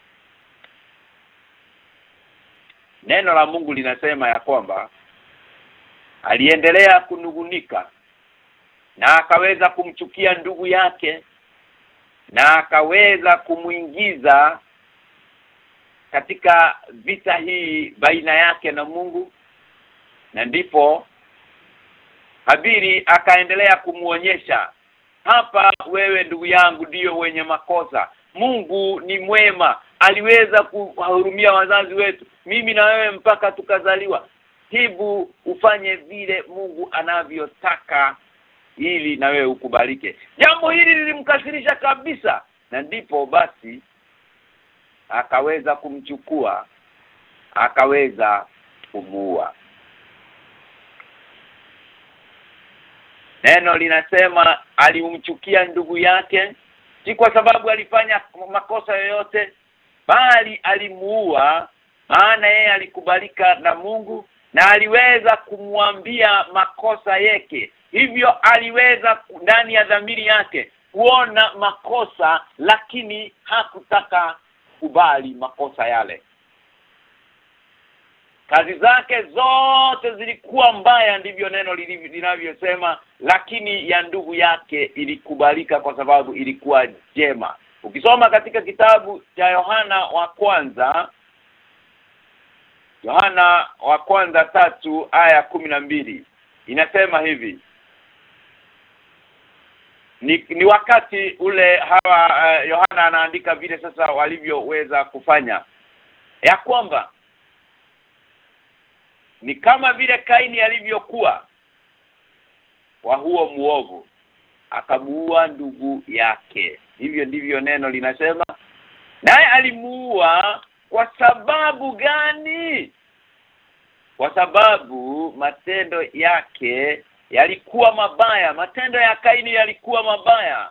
Neno la Mungu linasema ya kwamba aliendelea kunugunika, na akaweza kumchukia ndugu yake, na akaweza kumuingiza katika vita hii baina yake na Mungu. Na ndipo Habili akaendelea kumuonyesha, hapa wewe ndugu yangu ndio wenye makosa. Mungu ni mwema, aliweza kuwahurumia wazazi wetu, mimi na wewe mpaka tukazaliwa. Hebu ufanye vile Mungu anavyotaka ili na wewe ukubalike. Jambo hili lilimkasirisha kabisa, na ndipo basi akaweza kumchukua, akaweza kumuua. Neno linasema alimchukia ndugu yake, si kwa sababu alifanya makosa yoyote, bali alimuua, maana yeye alikubalika na Mungu na aliweza kumwambia makosa yake. Hivyo aliweza ndani ya dhamiri yake kuona makosa, lakini hakutaka kubali makosa yale. Kazi zake zote zilikuwa mbaya, ndivyo neno linavyosema, lakini ya ndugu yake ilikubalika kwa sababu ilikuwa jema. Ukisoma katika kitabu cha Yohana wa kwanza 3 aya 12 inasema hivi. Ni wakati ule hawa Yohana anaandika vile sasa walivyoweza kufanya, ya kwamba ni kama vile Kaini alivyokuwa wa huo muovu, akamuua ndugu yake. Hivyo ndivyo neno linasema. Naye alimuua kwa sababu gani? Kwa sababu matendo yake yalikuwa mabaya. Matendo ya Kaini yalikuwa mabaya.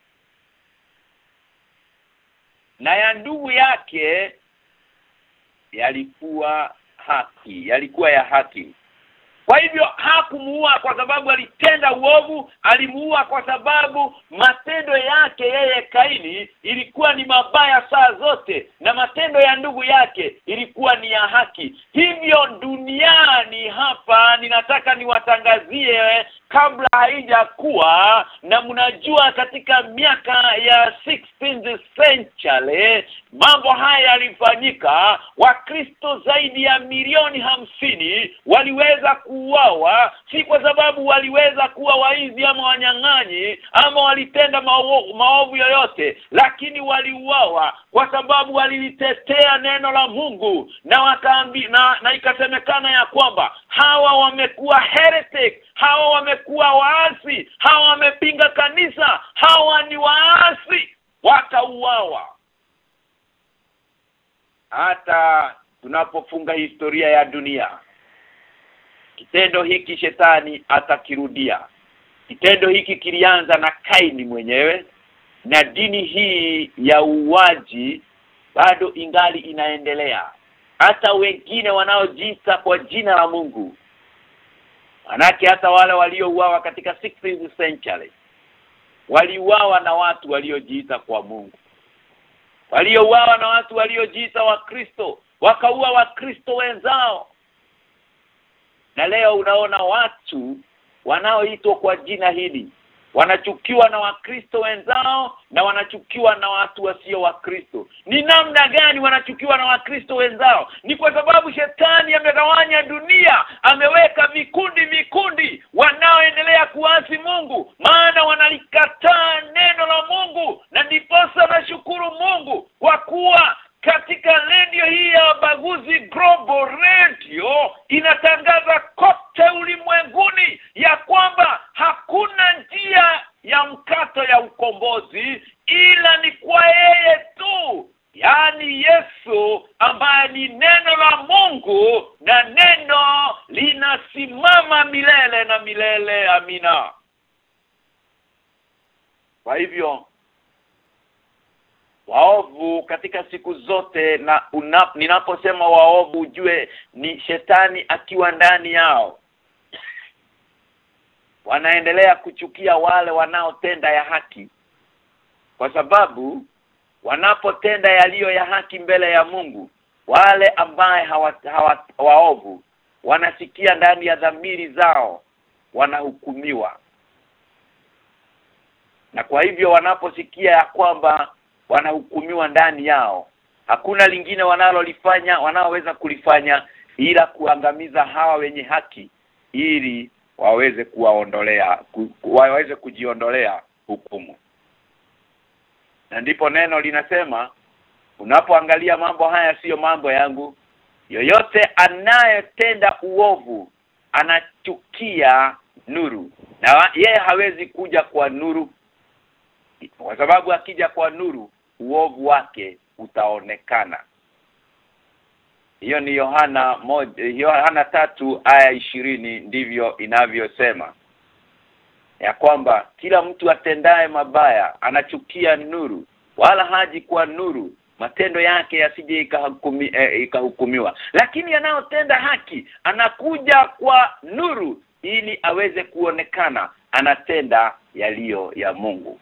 Na ya ndugu yake yalikuwa ya haki. Kwa hivyo hakumuua kwa sababu alitenda uovu, alimuua kwa sababu matendo yake yeye Kaini ilikuwa ni mabaya saa zote, na matendo ya ndugu yake ilikuwa ni ya haki. Hivyo duniani hapa ninataka niwatangazie kabla haijakuwa, na mnajua katika miaka ya 16th century mambo haya yalifanyika. Wakristo zaidi ya milioni 50 waliweza kuuawa, si kwa sababu waliweza kuwa waizi ama wanyang'anyi ama walitenda maovu yoyote, lakini waliuawa kwa sababu walilitetea neno la Mungu, na ikasemekana ya kwamba hawa wamekuwa heretic, hawa wamekuwa waasi, hawa wamepinga kanisa, hawa ni waasi, wakauawa. Hata tunapofunga historia ya dunia, kitendo hiki shetani atakirudia. Kitendo hiki kilianza na Kaini mwenyewe, na dini hii ya uuaji bado ingali inaendelea. Hata wengine wanaojiita kwa jina la Mungu, manake hata wale waliouawa katika 16th century waliuawa na watu waliojiita kwa Mungu, waliouawa na watu waliojiita Wakristo, wakaua Wakristo wenzao. Na leo unaona watu wanaoitwa kwa jina hili wanachukiwa na Wakristo wenzao na wanachukiwa na watu wasio Wakristo. Ni namna gani wanachukiwa na Wakristo wenzao? Ni kwa sababu shetani amegawanya dunia, ameweka vikundi wanaoendelea kuasi Mungu, maana wanalikataa neno la Mungu. Na ndiposa nashukuru Mungu kwa kuwa katika radio hii ya Baguzi Global Radio inatangaza kote ulimwenguni ya kwamba hakuna njia ya mkato ya ukombozi ila ni kwa yeye tu, yaani Yesu, ambaye ni neno la Mungu, na neno linasimama milele na milele. Amina. Kwa hivyo waovu katika siku zote, na ninaposema waovu ujue ni shetani akiwa ndani yao, wanaendelea kuchukia wale wanaotenda ya haki, kwa sababu wanapotenda yaliyo ya haki mbele ya Mungu, wale ambaye waovu wanasikia ndani ya dhamiri zao wanahukumiwa. Na kwa hivyo wanaposikia ya kwamba wanahukumiwa ndani yao, hakuna lingine wanaoweza kulifanya ila kuangamiza hawa wenye haki, ili waweze kujiondolea hukumu. Na ndipo neno linasema, unapoangalia mambo haya sio mambo yangu, yoyote anayetenda uovu anachukia nuru, na yeye hawezi kuja kwa nuru, kwa sababu akija kwa nuru uovu wake utaonekana. Hiyo ni Yohana 3:20 ndivyo inavyosema ya kwamba kila mtu atendaye mabaya anachukia nuru, wala haji kwa nuru matendo yake yasije ikahukumiwa. Lakini anayotenda haki anakuja kwa nuru ili aweze kuonekana anatenda yaliyo ya Mungu.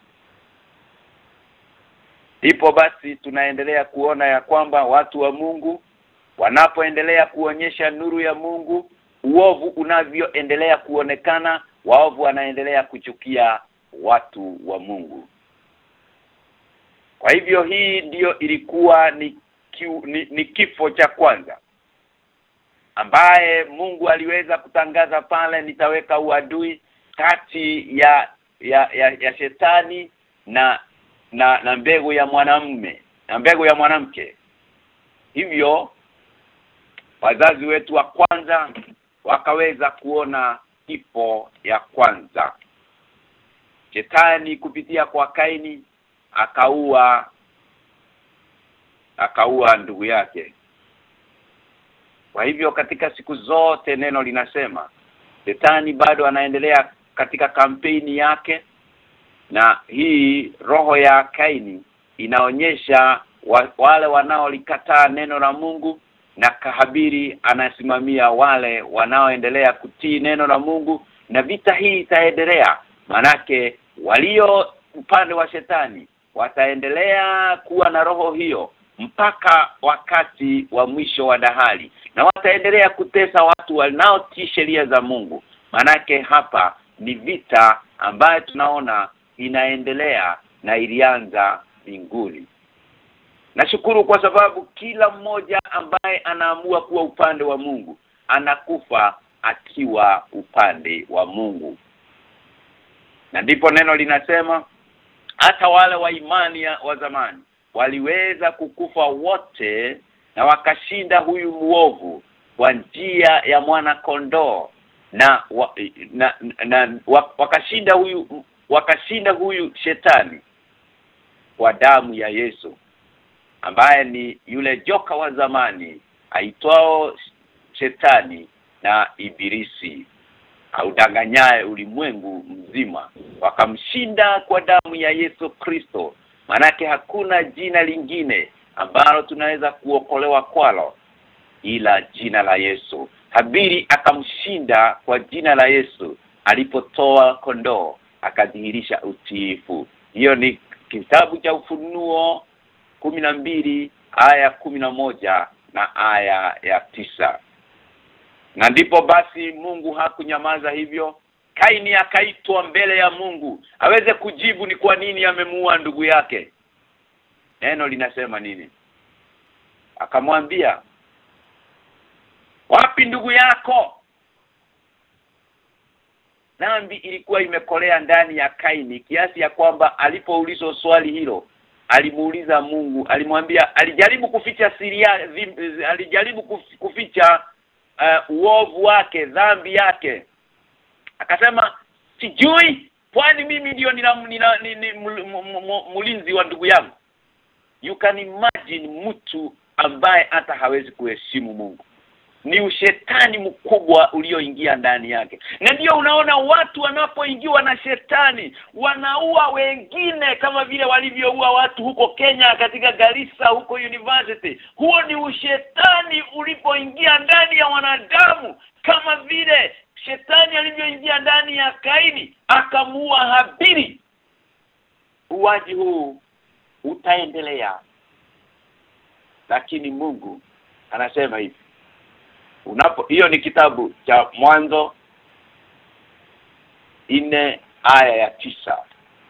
Ndipo basi tunaendelea kuona ya kwamba watu wa Mungu wanapoendelea kuonyesha nuru ya Mungu, uovu unavyoendelea kuonekana, waovu wanaendelea kuchukia watu wa Mungu. Kwa hivyo hii ndiyo ilikuwa ni kifo cha kwanza ambaye Mungu aliweza kutangaza pale, nitaweka uadui kati ya shetani na mbegu ya mwanamume na mbegu ya mwanamke. Hivyo wazazi wetu wa kwanza wakaweza kuona kifo ya kwanza. Shetani kupitia kwa Kaini akaua ndugu yake. Kwa hivyo katika siku zote neno linasema Shetani bado anaendelea katika kampeni yake, na hii roho ya Kaini inaonyesha wale wanaolikataa neno la Mungu, na Habili anasimamia wale wanaoendelea kutii neno la Mungu, na vita hii itaendelea. Manake walio upande wa Shetani wataendelea kuwa na roho hiyo mpaka wakati wa mwisho wa dahali, na wataendelea kutesa watu wanaotii sheria za Mungu. Manake hapa ni vita ambayo tunaona inaendelea na ilianza mbinguni. Nashukuru kwa sababu kila mmoja ambaye anaamua kuwa upande wa Mungu anakufa akiwa upande wa Mungu. Na ndipo neno linasema hata wale wa imani wa zamani waliweza kukufa wote, na wakashinda huyu muovu kwa njia ya mwana kondoo, na wakashinda huyu Shetani kwa damu ya Yesu, ambaye ni yule joka wa zamani aitwao Shetani na Ibilisi, audanganyaye ulimwengu mzima. Wakamshinda kwa damu ya Yesu Kristo. Manake hakuna jina lingine ambalo tunaweza kuokolewa kwalo ila jina la Yesu. Habili akamshinda kwa jina la Yesu alipotoa kondoo akadhihirisha utiifu. Hiyo ni kitabu cha Ufunuo 12 aya 11 na aya ya 9. Na ndipo basi Mungu hakunyamaza hivyo. Kaini akaitwa mbele ya Mungu aweze kujibu ni kwa nini amemuua ndugu yake. Neno linasema nini? Akamwambia, wapi ndugu yako? Dhambi ilikuwa imekolea ndani ya Kaini kiasi ya kwamba alipoulizwa swali hilo alimuuliza Mungu, alimwambia, alijaribu kuficha siri yake, alijaribu kuficha uovu wake, dhambi yake. Akasema, sijui, kwani mimi ndio ni mlinzi wa ndugu yangu. You can imagine mtu ambaye hata hawezi kuheshimu Mungu. Ni ushetani mkubwa ulioingia ndani yake. Na ndio unaona watu wanapoingiwa na shetani wanaua wengine, kama vile walivyoua watu huko Kenya katika Garissa huko university. Huo ni ushetani ulipoingia ndani ya wanadamu, kama vile shetani alivyoingia ndani ya Kaini akamuua Habili. Uwaji huu utaendelea, lakini Mungu anasema hivi. Hiyo ni kitabu cha Mwanzo 4 aya ya 9.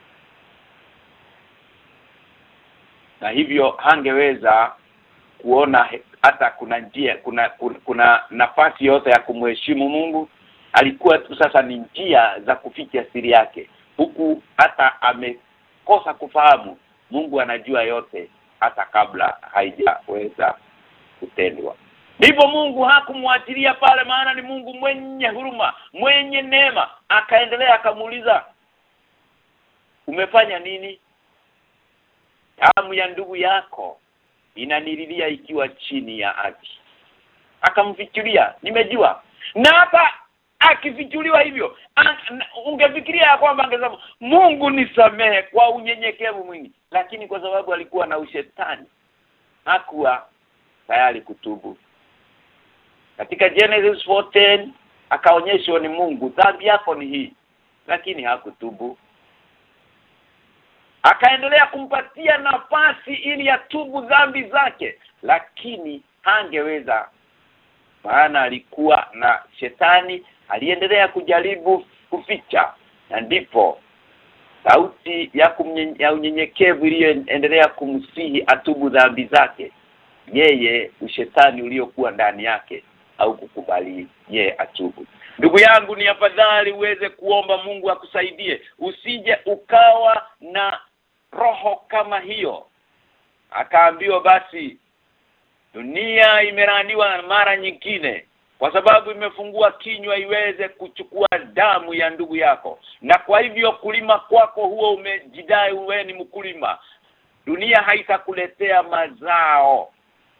Na hivyo hangeweza kuona hata kuna njia, kuna nafasi yote ya kumheshimu Mungu. Alikuwa tu sasa ni njia za kuficha siri yake, huku hata amekosa kufahamu Mungu anajua yote hata kabla haijaweza kutendwa. Ndipo Mungu hakumwachilia pale, maana ni Mungu mwenye huruma, mwenye neema. Akaendelea akamuuliza, umefanya nini? Damu ya ndugu yako inanililia ikiwa chini ya ardhi. Akamfikiria, nimejua. Na hapa akifichuliwa hivyo, ungefikiria kwamba angesema, Mungu nisamehe, kwa unyenyekevu mwingi. Lakini kwa sababu alikuwa na ushetani, hakuwa tayari kutubu. Katika Genesis 4:10 akaonyeshwa ni Mungu, dhambi yako ni hii, lakini hakutubu. Akaendelea kumpatia nafasi ili atubu dhambi zake, lakini hangeweza, maana alikuwa na shetani aliendelea kujaribu kuficha. Na ndipo sauti ya unyenyekevu iliyoendelea kumsihi atubu dhambi zake, yeye ushetani uliokuwa ndani yake au kukubali yeye atubu. Ndugu yangu, ni afadhali uweze kuomba Mungu akusaidie, usije ukawa na roho kama hiyo. Akaambiwa basi dunia imelaaniwa mara nyingine kwa sababu imefungua kinywa iweze kuchukua damu ya ndugu yako. Na kwa hivyo kulima kwako huo umejidai wewe ni mkulima, dunia haitakuletea mazao.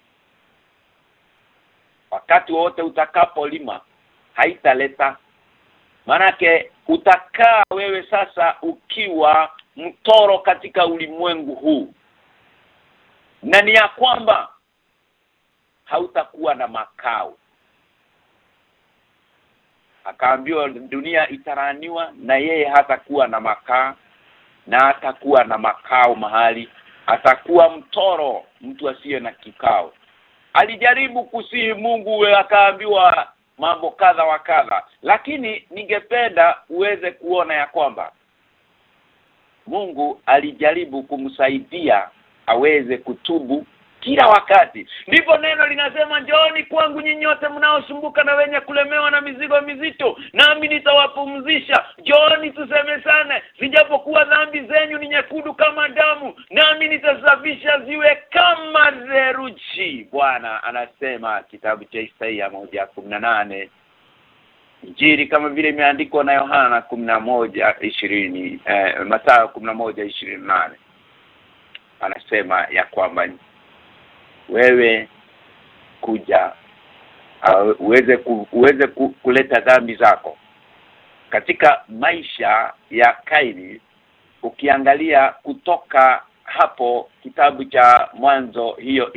Wakati wote utakapolima haitaleta, manake utakaa wewe sasa ukiwa mtoro katika ulimwengu huu, na ni ya kwamba hautakuwa na makao. Akaambiwa dunia itaraniwa na yeye hatakuwa na makaa, na hatakuwa na makao mahali, atakuwa mtoro, mtu asiye na kikao. Alijaribu kusihi Mungu, akaambiwa mambo kadha wa kadha, lakini ningependa uweze kuona ya kwamba Mungu alijaribu kumsaidia aweze kutubu kila wakati. Ndipo neno linasema, njooni kwangu nyinyi nyote mnaosumbuka na wenye kulemewa na mizigo mizito, nami nitawapumzisha. Njooni tusemezane, sijapokuwa dhambi zenyu ni nyekundu kama damu, nami nitasafisha ziwe kama theluji. Bwana anasema kitabu cha Isaia 1:18. Injili kama vile imeandikwa na Yohana 11:20, Mathayo 11:28. Anasema ya kwamba wewe kuja uweze kuleta dhambi zako. Katika maisha ya Kaini, ukiangalia kutoka hapo kitabu cha Mwanzo hiyo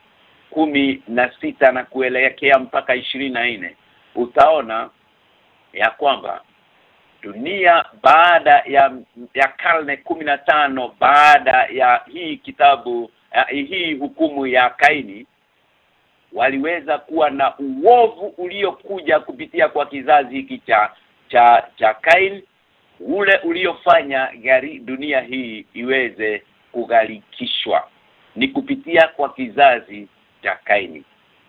4:16 na kuelekea mpaka 24, utaona ya kwamba dunia baada ya karne 15 baada ya hii kitabu hii hukumu ya Kaini, waliweza kuwa na uovu uliokuja kupitia kwa kizazi hiki cha Kaini, ule uliofanya dunia hii iweze kugharikishwa ni kupitia kwa kizazi cha Kaini.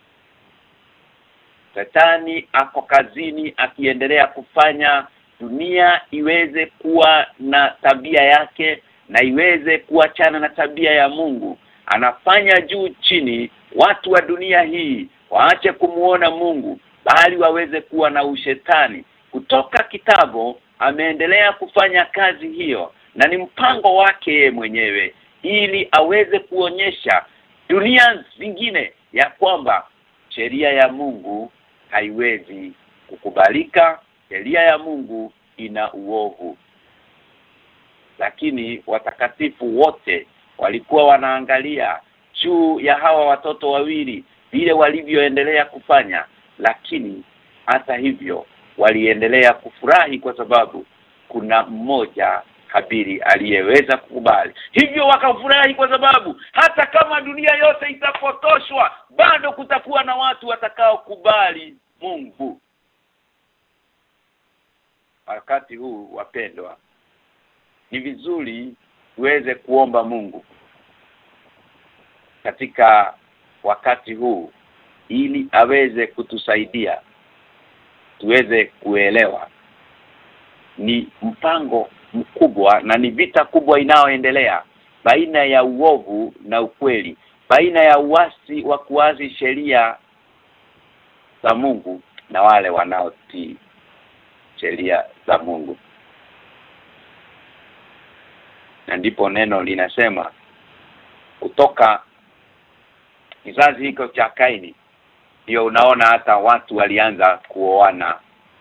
Shetani ako kazini akiendelea kufanya dunia iweze kuwa na tabia yake na iweze kuachana na tabia ya Mungu. Anafanya juu chini watu wa dunia hii waache kumuona Mungu, bali waweze kuwa na ushetani. Kutoka kitabu ameendelea kufanya kazi hiyo, na ni mpango wake mwenyewe ili aweze kuonyesha dunia zingine ya kwamba sheria ya Mungu haiwezi kukubalika, sheria ya Mungu ina uovu. Lakini watakatifu wote walikuwa wanaangalia juu ya hawa watoto wawili vile walivyoendelea kufanya, lakini hata hivyo waliendelea kufurahi kwa sababu kuna mmoja Habili aliyeweza kukubali. Hivyo wakafurahi kwa sababu hata kama dunia yote itapotoshwa, bado kutakuwa na watu watakao kubali Mungu. Wakati huu wapendwa, ni vizuri tuweze kuomba Mungu katika wakati huu ili aweze kutusaidia tuweze kuelewa ni mpango mkubwa na ni vita kubwa inayoendelea baina ya uovu na ukweli, baina ya uasi wa kuazi sheria za Mungu na wale wanaotii sheria za Mungu. Na ndipo neno linasema kutoka kizazi hiko cha Kaini ndio unaona hata watu walianza kuoana,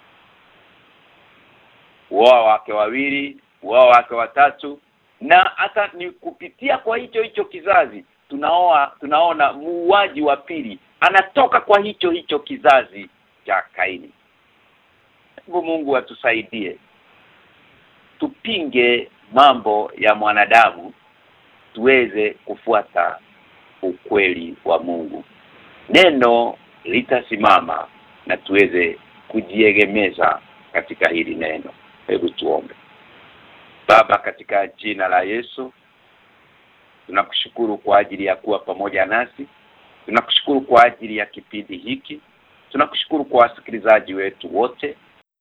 wao wake wawili, wao wake watatu, na hata ni kupitia kwa hicho kizazi tunaona muuaji wa pili anatoka kwa hicho kizazi cha Kaini. Mungu atusaidie tupinge mambo ya mwanadamu, tuweze kufuata ukweli wa Mungu. Neno litasimama na tuweze kujiegemeza katika hili neno. Hebu tuombe. Baba, katika jina la Yesu, tunakushukuru kwa ajili ya kuwa pamoja nasi. Tunakushukuru kwa ajili ya kipindi hiki. Tunakushukuru kwa wasikilizaji wetu wote.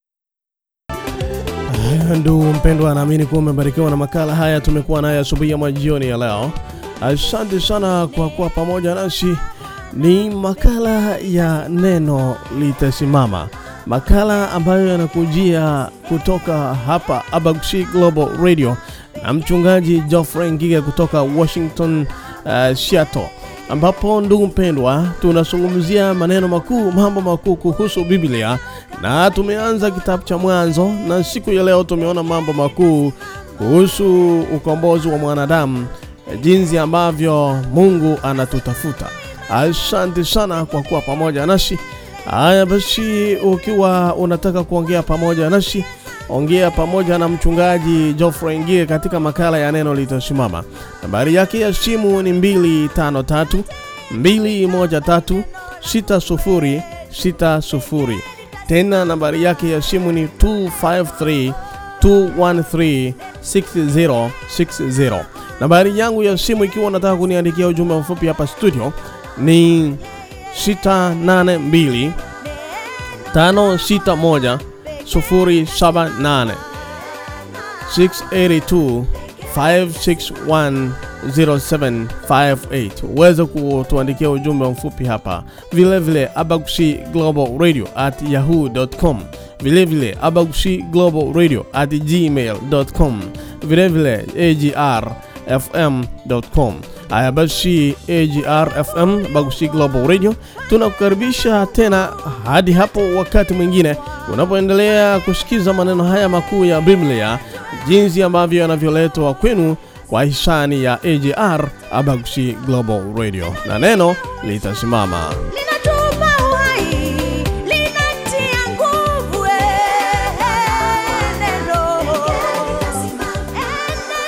Ndugu mpendwa, naamini kuwa umebarikiwa na makala haya tumekuwa nayo asubuhi ya majioni ya leo. Asante sana kwa kuwa pamoja nasi Ni makala ya neno litasimama. Makala ambayo yanakujia kutoka hapa Abagushi Global Radio na mchungaji Geoffrey Ngige kutoka Washington, Seattle. Ambapo ndugu mpendwa, tunazungumzia maneno makuu, mambo makuu kuhusu Biblia, na tumeanza kitabu cha Mwanzo, na siku ya leo tumeona mambo makuu kuhusu ukombozi wa mwanadamu, jinsi ambavyo Mungu anatutafuta. Asante sana kwa kuwa pamoja nasi. Haya basi, ukiwa unataka kuongea pamoja nasi, ongea pamoja na mchungaji Geoffrey Ngige katika makala ya neno litasimama. Nambari yake ya simu ni 253 213 6060. Tena nambari yake ya simu ni 253 213 6060. Nambari yangu ya simu ikiwa unataka kuniandikia ujumbe mfupi hapa studio ni 682 561 078 682 561 0758. Uweze kutuandikia ujumbe mfupi hapa. Vile Abagushi Global Radio @yahoo.com. Vile Abagushi Global Radio @gmail.com. Vile agrfm.com. Haya basi, AGRFM Abagushi Global Radio, tunakukaribisha tena hadi hapo wakati mwingine unapoendelea kusikiza maneno haya makuu ya Biblia, jinsi ambavyo yanavyoletwa kwenu kwa hisani ya AGR Abagushi Global Radio, na neno litasimama.